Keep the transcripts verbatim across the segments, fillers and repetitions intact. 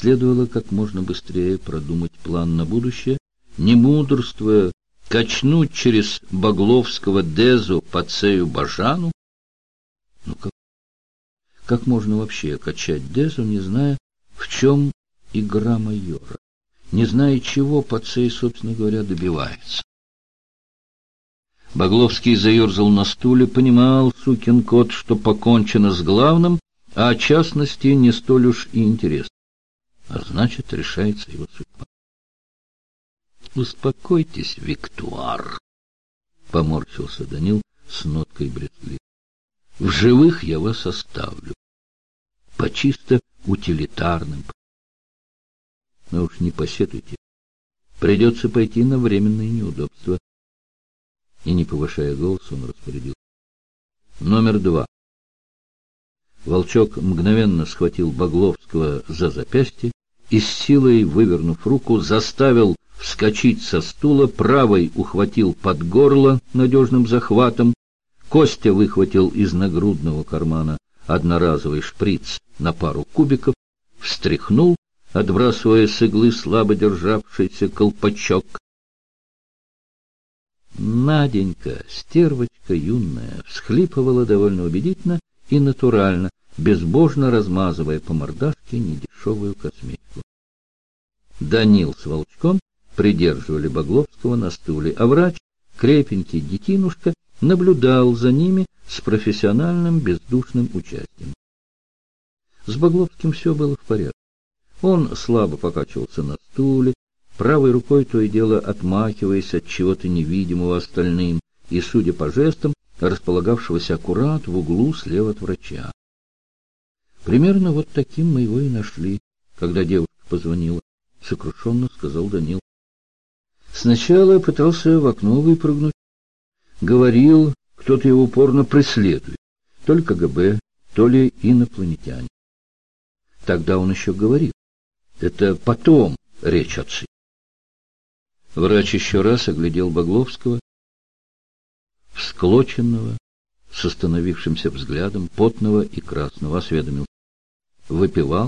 следовало как можно быстрее продумать план на будущее, не мудрствуя, качнуть через Багловского Дезу по Цею Бажану. Ну как, как можно вообще качать Дезу, не зная, в чем игра майора, не зная, чего Пацей, собственно говоря, добивается? Багловский заерзал на стуле, понимал, сукин кот, что покончено с главным, а о частности не столь уж и интересно. А значит, решается его судьба. «Успокойтесь, Виктуар», — поморщился Данил с ноткой брезгливости. «В живых я вас оставлю. По чисто утилитарным. Но уж не посетуйте. Придется пойти на временные неудобства». И, не повышая голоса, он распорядился. «Номер два». Волчок мгновенно схватил Багловского за запястье и, с силой вывернув руку, заставил вскочить со стула, правой ухватил под горло надежным захватом. Костя выхватил из нагрудного кармана одноразовый шприц на пару кубиков, встряхнул, отбрасывая с иглы слабо державшийся колпачок. Наденька, стервочка юная, всхлипывала довольно убедительно и натурально, безбожно размазывая по мордашке недешевую косметику. Данил с Волчком придерживали Багловского на стуле, а врач, крепенький детинушка, наблюдал за ними с профессиональным бездушным участием. С Багловским все было в порядке. Он слабо покачивался на стуле, правой рукой то и дело отмахиваясь от чего-то невидимого остальным и, судя по жестам, располагавшегося аккурат в углу слева от врача. Примерно вот таким мы его и нашли, когда девушка позвонила, — сокрушенно сказал Данил. Сначала пытался в окно выпрыгнуть. Говорил, кто-то его упорно преследует, то ли КГБ, то ли инопланетяне. Тогда он еще говорил. Это потом речь отцы. Врач еще раз оглядел Багловского, всклоченного, с остановившимся взглядом, потного и красного, осведомил. Выпивал?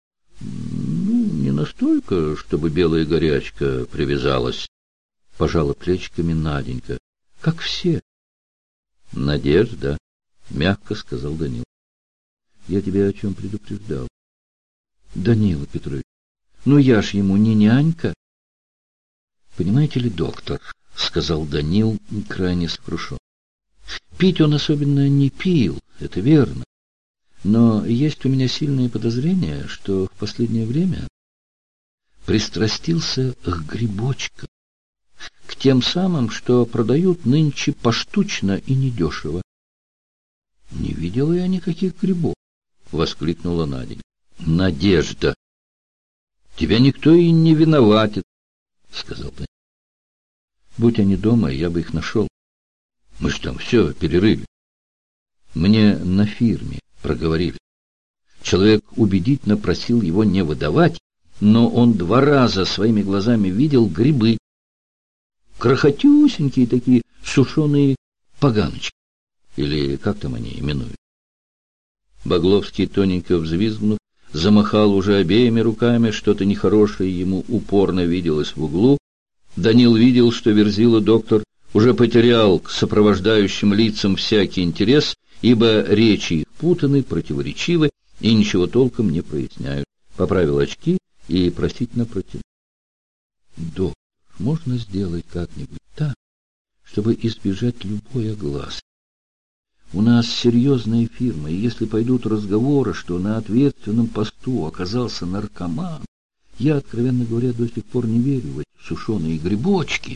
Ну, не настолько, чтобы белая горячка привязалась. Пожала плечиками Наденька. Как все. Надежда, мягко сказал Данил. Я тебя о чем предупреждал. Данила Петрович, ну я ж ему не нянька. Понимаете ли, доктор, сказал Данил крайне сокрушен. Пить он особенно не пил, это верно. Но есть у меня сильные подозрения, что в последнее время пристрастился к грибочкам, к тем самым, что продают нынче поштучно и недешево. — Не видела я никаких грибов, — воскликнула Наденька. — Надежда! Тебя никто и не виноватит, — сказал Данил. — Будь они дома, я бы их нашел. Мы ж там все перерыли. Мне на фирме проговорили. Человек убедительно просил его не выдавать, но он два раза своими глазами видел грибы. Крохотюсенькие такие сушеные поганочки. Или как там они именуют. Багловский, тоненько взвизгнув, замахал уже обеими руками, что-то нехорошее ему упорно виделось в углу. Данил видел, что Верзила доктор уже потерял к сопровождающим лицам всякий интерес, ибо речи их путаны, противоречивы и ничего толком не проясняют. Поправил очки и просительно протянул. Доктор, можно сделать как-нибудь так, чтобы избежать любой огласки? У нас серьезная фирма, и если пойдут разговоры, что на ответственном посту оказался наркоман, я, откровенно говоря, до сих пор не верю в эти сушеные грибочки.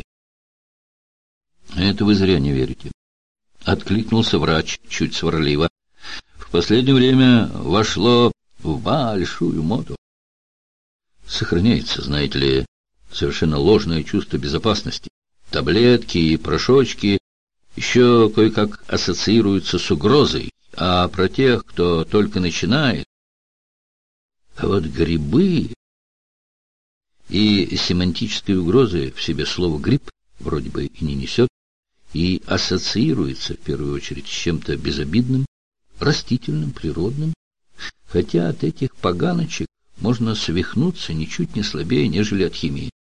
— Это вы зря не верите, — откликнулся врач чуть сварливо. — В последнее время вошло в большую моду. Сохраняется, знаете ли, совершенно ложное чувство безопасности. Таблетки и порошочки еще кое-как ассоциируются с угрозой, а про тех, кто только начинает. А вот грибы... И семантической угрозы в себе слово «гриб» вроде бы и не несет, и ассоциируется в первую очередь с чем-то безобидным, растительным, природным, хотя от этих поганочек можно свихнуться ничуть не слабее, нежели от химии.